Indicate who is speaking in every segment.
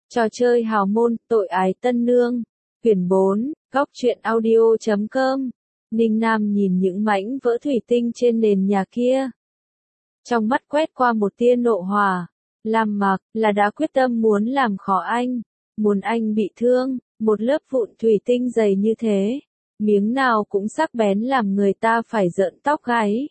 Speaker 1: Trò chơi hào môn, tội ái tân nương. Quyển 4, góc truyện audio.com. Ninh Nam nhìn những mảnh vỡ thủy tinh trên nền nhà kia. Trong mắt quét qua một tia nộ hỏa. Lam Mặc là đã quyết tâm muốn làm khó anh. Muốn anh bị thương, một lớp vụn thủy tinh dày như thế. Miếng nào cũng sắc bén làm người ta phải rợn tóc gáy.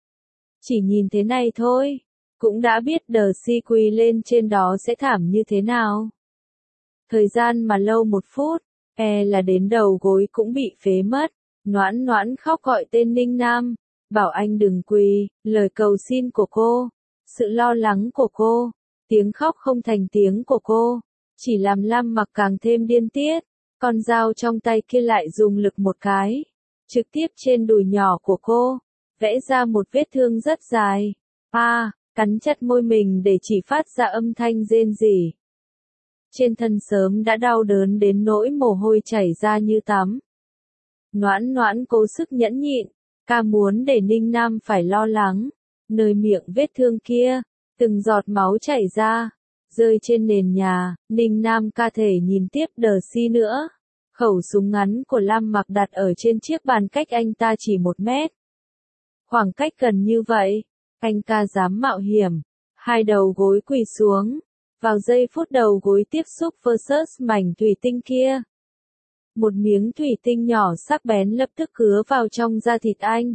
Speaker 1: Chỉ nhìn thế này thôi, cũng đã biết Darcy quỳ lên trên đó sẽ thảm như thế nào. Thời gian mà lâu 1 phút, là đến đầu gối cũng bị phế mất. Noãn Noãn khóc gọi tên Ninh Nam, bảo anh đừng quỳ, lời cầu xin của cô, sự lo lắng của cô, tiếng khóc không thành tiếng của cô, chỉ làm Lam Mặc càng thêm điên tiết. Con dao trong tay kia lại dùng lực một cái, trực tiếp trên đùi nhỏ của cô, vẽ ra một vết thương rất dài. Cắn chặt môi mình để chỉ phát ra âm thanh rên rỉ. Trên thân sớm đã đau đớn đến nỗi mồ hôi chảy ra như tắm. Noãn Noãn cố sức nhẫn nhịn, ca muốn để Ninh Nam phải lo lắng. Nơi miệng vết thương kia, từng giọt máu chảy ra, rơi trên nền nhà. Ninh Nam ca thể nhìn tiếp Darcy nữa. Khẩu súng ngắn của Lam Mặc đặt ở trên chiếc bàn cách anh ta chỉ 1 mét. Khoảng cách gần như vậy, anh ca dám mạo hiểm. 2 đầu gối quỳ xuống. Vào giây phút đầu gối tiếp xúc versus mảnh thủy tinh kia, một miếng thủy tinh nhỏ sắc bén lập tức cứa vào trong da thịt anh.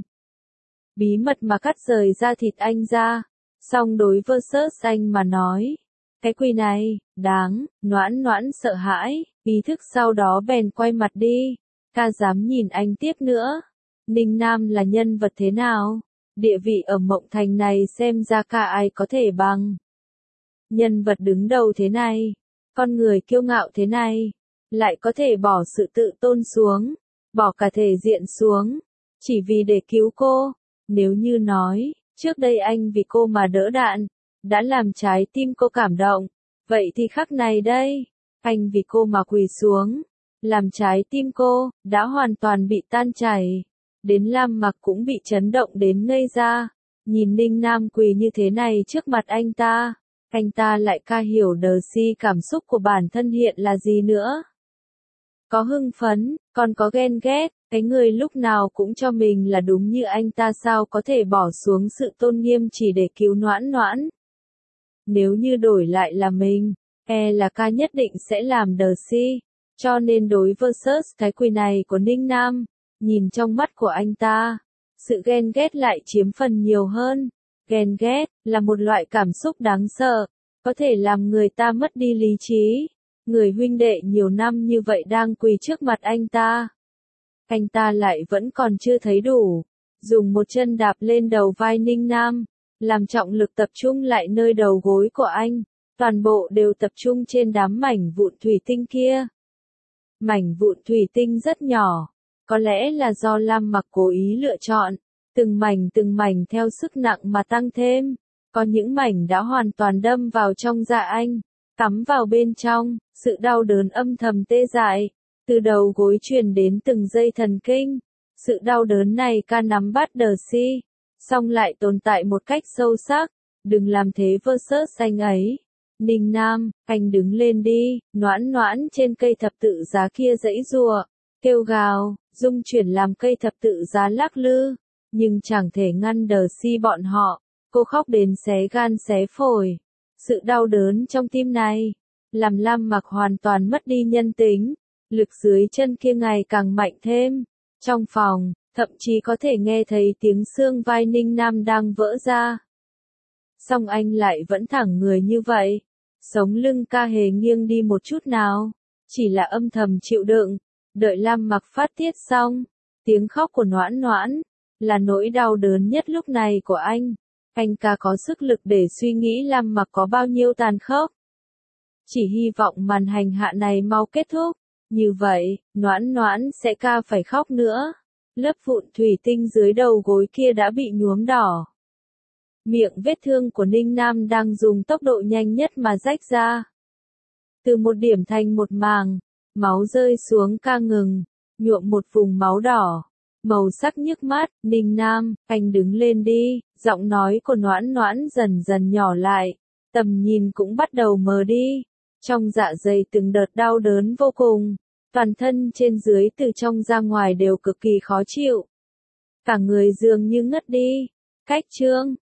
Speaker 1: Bí mật mà cắt rời da thịt anh ra. Song đối versus anh mà nói, cái quỳ này, đáng. Noãn Noãn sợ hãi, ý thức sau đó bèn quay mặt đi. Ca dám nhìn anh tiếp nữa. Ninh Nam là nhân vật thế nào? Địa vị ở Mộng Thành này xem ra ca ai có thể bằng. Nhân vật đứng đầu thế này, con người kiêu ngạo thế này, lại có thể bỏ sự tự tôn xuống, bỏ cả thể diện xuống, chỉ vì để cứu cô. Nếu như nói, trước đây anh vì cô mà đỡ đạn, đã làm trái tim cô cảm động, vậy thì khắc này đây, anh vì cô mà quỳ xuống, làm trái tim cô, đã hoàn toàn bị tan chảy. Đến Lam Mặc cũng bị chấn động đến ngây ra, nhìn Ninh Nam quỳ như thế này trước mặt anh ta lại ca hiểu Darcy cảm xúc của bản thân hiện là gì nữa. Có hưng phấn, còn có ghen ghét, cái người lúc nào cũng cho mình là đúng như anh ta sao có thể bỏ xuống sự tôn nghiêm chỉ để cứu Noãn Noãn. Nếu như đổi lại là mình, là ca nhất định sẽ làm Darcy, cho nên đối versus cái quỳ này của Ninh Nam, nhìn trong mắt của anh ta, sự ghen ghét lại chiếm phần nhiều hơn. Ghen ghét là một loại cảm xúc đáng sợ, có thể làm người ta mất đi lý trí. Người huynh đệ nhiều năm như vậy đang quỳ trước mặt anh ta lại vẫn còn chưa thấy đủ, dùng một chân đạp lên đầu vai Ninh Nam, làm trọng lực tập trung lại nơi đầu gối của anh, toàn bộ đều tập trung trên đám mảnh vụn thủy tinh kia. Mảnh vụn thủy tinh rất nhỏ, có lẽ là do Lam Mặc cố ý lựa chọn, từng mảnh theo sức nặng mà tăng thêm. Có những mảnh đã hoàn toàn đâm vào trong da anh, cắm vào bên trong, sự đau đớn âm thầm tê dại, từ đầu gối truyền đến từng dây thần kinh. Sự đau đớn này ca nắm bắt Darcy, song lại tồn tại một cách sâu sắc. Đừng làm thế versus anh ấy. Ninh Nam, anh đứng lên đi. Noãn Noãn trên cây thập tự giá kia giãy giụa, kêu gào, rung chuyển làm cây thập tự giá lắc lư, nhưng chẳng thể ngăn Darcy bọn họ. Cô khóc đến xé gan xé phổi. Sự đau đớn trong tim này, làm Lam Mặc hoàn toàn mất đi nhân tính. Lực dưới chân kia ngày càng mạnh thêm. Trong phòng, thậm chí có thể nghe thấy tiếng xương vai Ninh Nam đang vỡ ra. Song anh lại vẫn thẳng người như vậy. Sống lưng ca hề nghiêng đi một chút nào. Chỉ là âm thầm chịu đựng. Đợi Lam Mặc phát tiết xong. Tiếng khóc của Noãn Noãn là nỗi đau đớn nhất lúc này của anh. Anh ca có sức lực để suy nghĩ Lam Mặc có bao nhiêu tàn khốc. Chỉ hy vọng màn hành hạ này mau kết thúc. Như vậy, Noãn Noãn sẽ ca phải khóc nữa. Lớp vụn thủy tinh dưới đầu gối kia đã bị nhuốm đỏ. Miệng vết thương của Ninh Nam đang dùng tốc độ nhanh nhất mà rách ra. Từ một điểm thành một màng, máu rơi xuống ca ngừng, nhuộm một vùng máu đỏ. Màu sắc nhức mắt. Ninh Nam, anh đứng lên đi. Giọng nói của Noãn Noãn dần dần nhỏ lại, tầm nhìn cũng bắt đầu mờ đi. Trong dạ dày từng đợt đau đớn vô cùng, toàn thân trên dưới từ trong ra ngoài đều cực kỳ khó chịu. Cả người dường như ngất đi. Cách chương